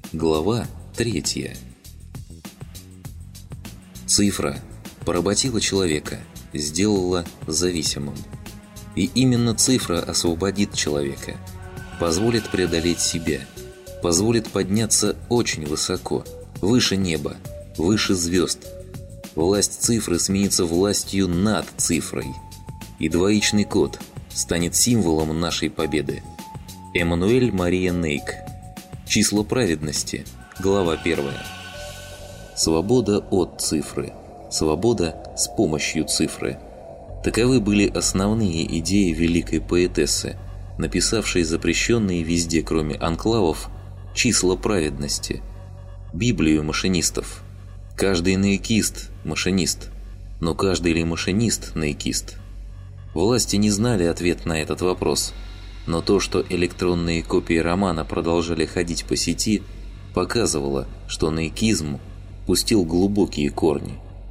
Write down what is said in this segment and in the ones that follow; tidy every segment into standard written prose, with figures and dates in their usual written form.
Глава 3. Цифра поработила человека, сделала зависимым. И именно цифра освободит человека, позволит преодолеть себя, позволит подняться очень высоко, выше неба, выше звезд. Власть цифры сменится властью над цифрой. И двоичный код станет символом нашей победы. Эммануэль Мария Нейк. Числа праведности. Глава 1. Свобода от цифры. Свобода с помощью цифры. Таковы были основные идеи великой поэтессы, написавшей запрещенные везде, кроме анклавов, числа праведности. Библию машинистов. Каждый наикист – машинист. Но каждый ли машинист – наикист? Власти не знали ответ на этот вопрос. Но то, что электронные копии романа продолжали ходить по сети, показывало, что наикизм пустил глубокие корни.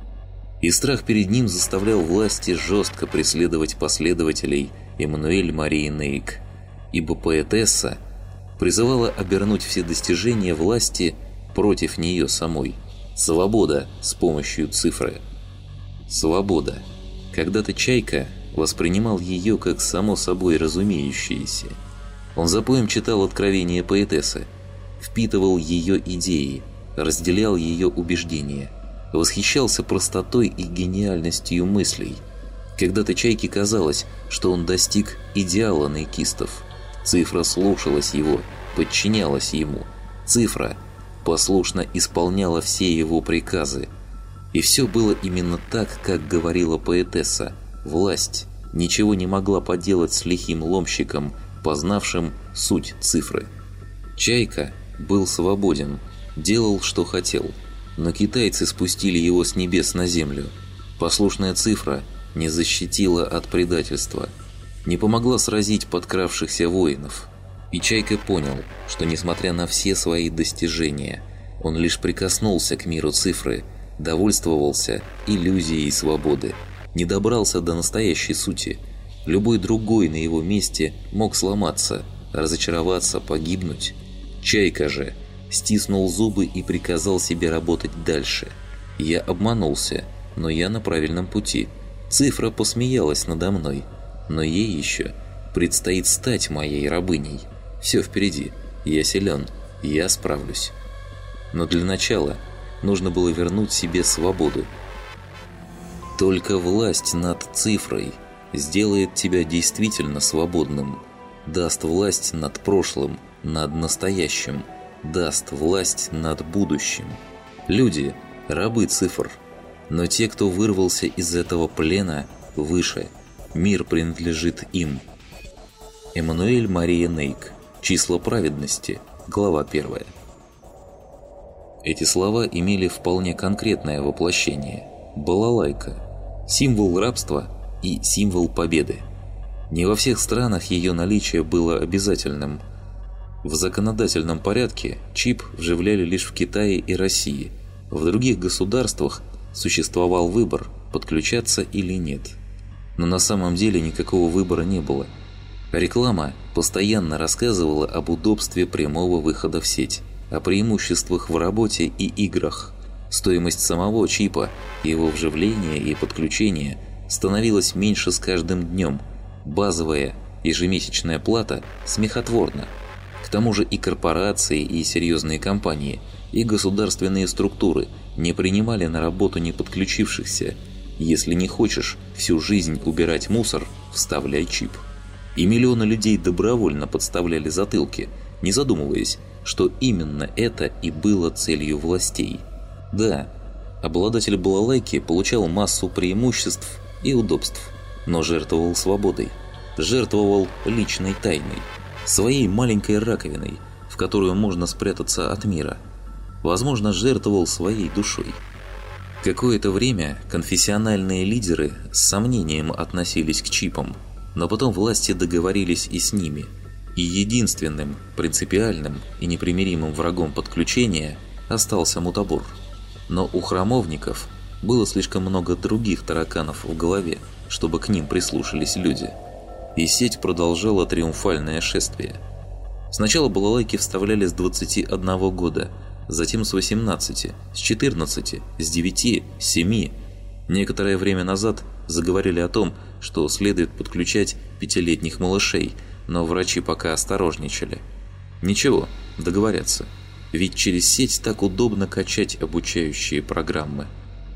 И страх перед ним заставлял власти жестко преследовать последователей Эммануэль Марии Нейк, ибо поэтесса призывала обернуть все достижения власти против нее самой. Свобода с помощью цифры. Свобода. Когда-то Чайка воспринимал ее как само собой разумеющееся. Он запоем читал откровения поэтессы, впитывал ее идеи, разделял ее убеждения, восхищался простотой и гениальностью мыслей. Когда-то Чайке казалось, что он достиг идеала наикистов. Цифра слушалась его, подчинялась ему. Цифра послушно исполняла все его приказы. И все было именно так, как говорила поэтесса. Власть ничего не могла поделать с лихим ломщиком, познавшим суть цифры. Чайка был свободен, делал, что хотел, но китайцы спустили его с небес на землю. Послушная цифра не защитила от предательства, не помогла сразить подкравшихся воинов. И Чайка понял, что несмотря на все свои достижения, он лишь прикоснулся к миру цифры, довольствовался иллюзией свободы, не добрался до настоящей сути. Любой другой на его месте мог сломаться, разочароваться, погибнуть. Чайка же стиснул зубы и приказал себе работать дальше. Я обманулся, но я на правильном пути. Цифра посмеялась надо мной, но ей еще предстоит стать моей рабыней. Все впереди, я силен, я справлюсь. Но для начала нужно было вернуть себе свободу. Только власть над цифрой сделает тебя действительно свободным, даст власть над прошлым, над настоящим, даст власть над будущим. Люди – рабы цифр, но те, кто вырвался из этого плена, выше. Мир принадлежит им. Эммануэль Мария Нейк. Числа праведности. Глава 1. Эти слова имели вполне конкретное воплощение. Балалайка. Символ рабства и символ победы. Не во всех странах ее наличие было обязательным. В законодательном порядке чип вживляли лишь в Китае и России. В других государствах существовал выбор, подключаться или нет. Но на самом деле никакого выбора не было. Реклама постоянно рассказывала об удобстве прямого выхода в сеть, о преимуществах в работе и играх. Стоимость самого чипа, его вживления и подключения становилась меньше с каждым днем. Базовая ежемесячная плата смехотворна. К тому же и корпорации, и серьезные компании, и государственные структуры не принимали на работу не подключившихся. Если не хочешь всю жизнь убирать мусор, вставляй чип. И миллионы людей добровольно подставляли затылки, не задумываясь, что именно это и было целью властей. Да, обладатель балалайки получал массу преимуществ и удобств, но жертвовал свободой, жертвовал личной тайной, своей маленькой раковиной, в которую можно спрятаться от мира. Возможно, жертвовал своей душой. Какое-то время конфессиональные лидеры с сомнением относились к чипам, но потом власти договорились и с ними. И единственным, принципиальным и непримиримым врагом подключения остался мутабор. Но у храмовников было слишком много других тараканов в голове, чтобы к ним прислушались люди. И сеть продолжала триумфальное шествие. Сначала балалайки вставляли с 21 года, затем с 18, с 14, с 9, с 7. Некоторое время назад заговорили о том, что следует подключать 5-летних малышей, но врачи пока осторожничали. Ничего, договорятся, ведь через сеть так удобно качать обучающие программы.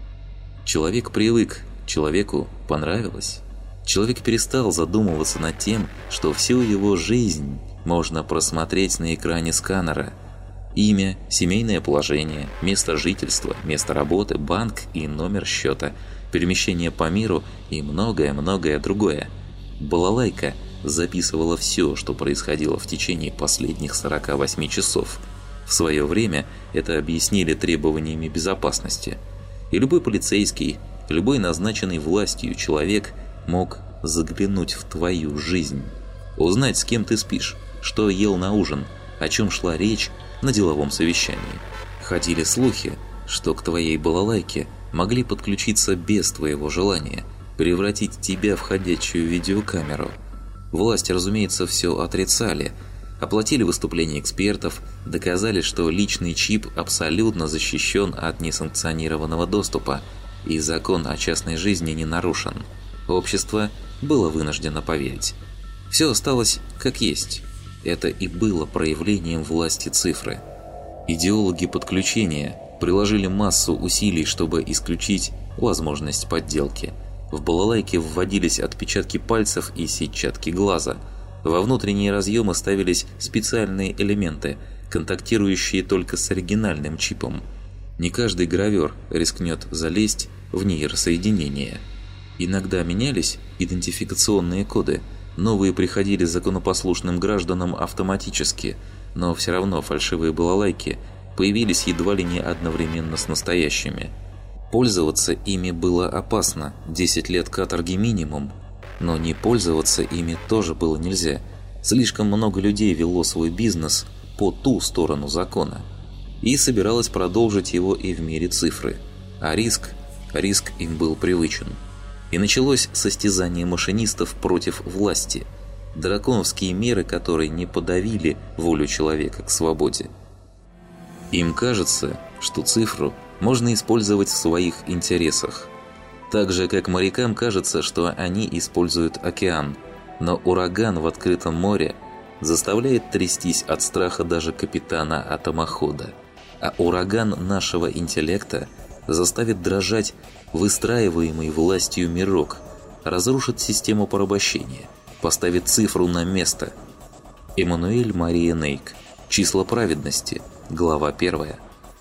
Человек привык, человеку понравилось. Человек перестал задумываться над тем, что всю его жизнь можно просмотреть на экране сканера. Имя, семейное положение, место жительства, место работы, банк и номер счета, перемещение по миру и многое-многое другое. Балалайка записывала все, что происходило в течение последних 48 часов. В свое время это объяснили требованиями безопасности. И любой полицейский, любой назначенный властью человек мог заглянуть в твою жизнь, узнать, с кем ты спишь, что ел на ужин, о чем шла речь на деловом совещании. Ходили слухи, что к твоей балалайке могли подключиться без твоего желания, превратить тебя в ходячую видеокамеру. Власти, разумеется, все отрицали, оплатили выступления экспертов, доказали, что личный чип абсолютно защищен от несанкционированного доступа, и закон о частной жизни не нарушен. Общество было вынуждено поверить. Все осталось как есть. Это и было проявлением власти цифры. Идеологи подключения приложили массу усилий, чтобы исключить возможность подделки. В балалайке вводились отпечатки пальцев и сетчатки глаза. Во внутренние разъемы ставились специальные элементы, контактирующие только с оригинальным чипом. Не каждый гравер рискнет залезть в нейросоединение. Иногда менялись идентификационные коды, новые приходили законопослушным гражданам автоматически, но все равно фальшивые балалайки появились едва ли не одновременно с настоящими. Пользоваться ими было опасно, 10 лет каторги минимум, но не пользоваться ими тоже было нельзя. Слишком много людей вело свой бизнес по ту сторону закона и собиралось продолжить его и в мире цифры, а риск им был привычен. И началось состязание машинистов против власти, драконовские меры, которые не подавили волю человека к свободе. Им кажется, что цифру можно использовать в своих интересах. Так же, как морякам кажется, что они используют океан, но ураган в открытом море заставляет трястись от страха даже капитана атомохода, а ураган нашего интеллекта заставит дрожать выстраиваемый властью мирок, разрушит систему порабощения, поставит цифру на место. Эммануэль Мария Нейк. Числа праведности. Глава 1.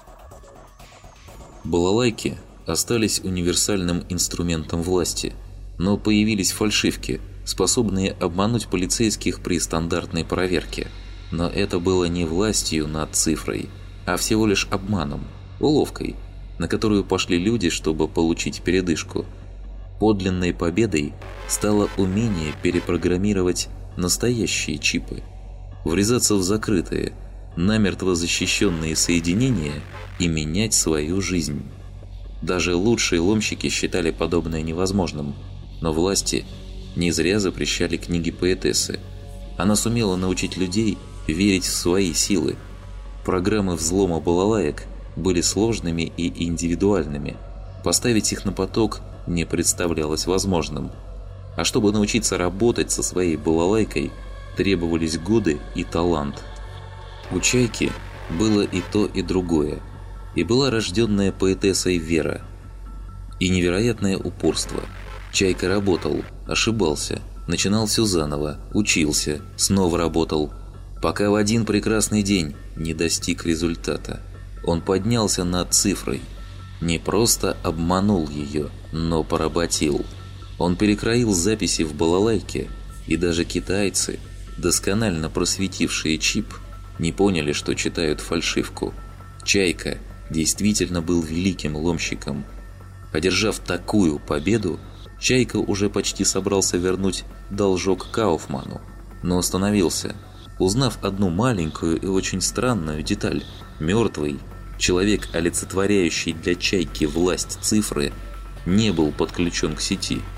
Балалайки остались универсальным инструментом власти, но появились фальшивки, способные обмануть полицейских при стандартной проверке. Но это было не властью над цифрой, а всего лишь обманом, уловкой, на которую пошли люди, чтобы получить передышку. Подлинной победой стало умение перепрограммировать настоящие чипы, врезаться в закрытые, намертво защищенные соединения и менять свою жизнь. Даже лучшие ломщики считали подобное невозможным, но власти не зря запрещали книги поэтессы. Она сумела научить людей верить в свои силы. Программы взлома балалаек были сложными и индивидуальными. Поставить их на поток не представлялось возможным. А чтобы научиться работать со своей балалайкой, требовались годы и талант. У Чайки было и то, и другое. И была рожденная поэтессой вера. И невероятное упорство. Чайка работал, ошибался, начинал все заново, учился, снова работал, пока в один прекрасный день не достиг результата. Он поднялся над цифрой. Не просто обманул ее, но поработил. Он перекроил записи в балалайке, и даже китайцы, досконально просветившие чип, не поняли, что читают фальшивку. Чайка действительно был великим ломщиком. Одержав такую победу, Чайка уже почти собрался вернуть должок Кауфману, но остановился, узнав одну маленькую и очень странную деталь. Мертвый человек, олицетворяющий для Чайки власть цифры, не был подключен к сети.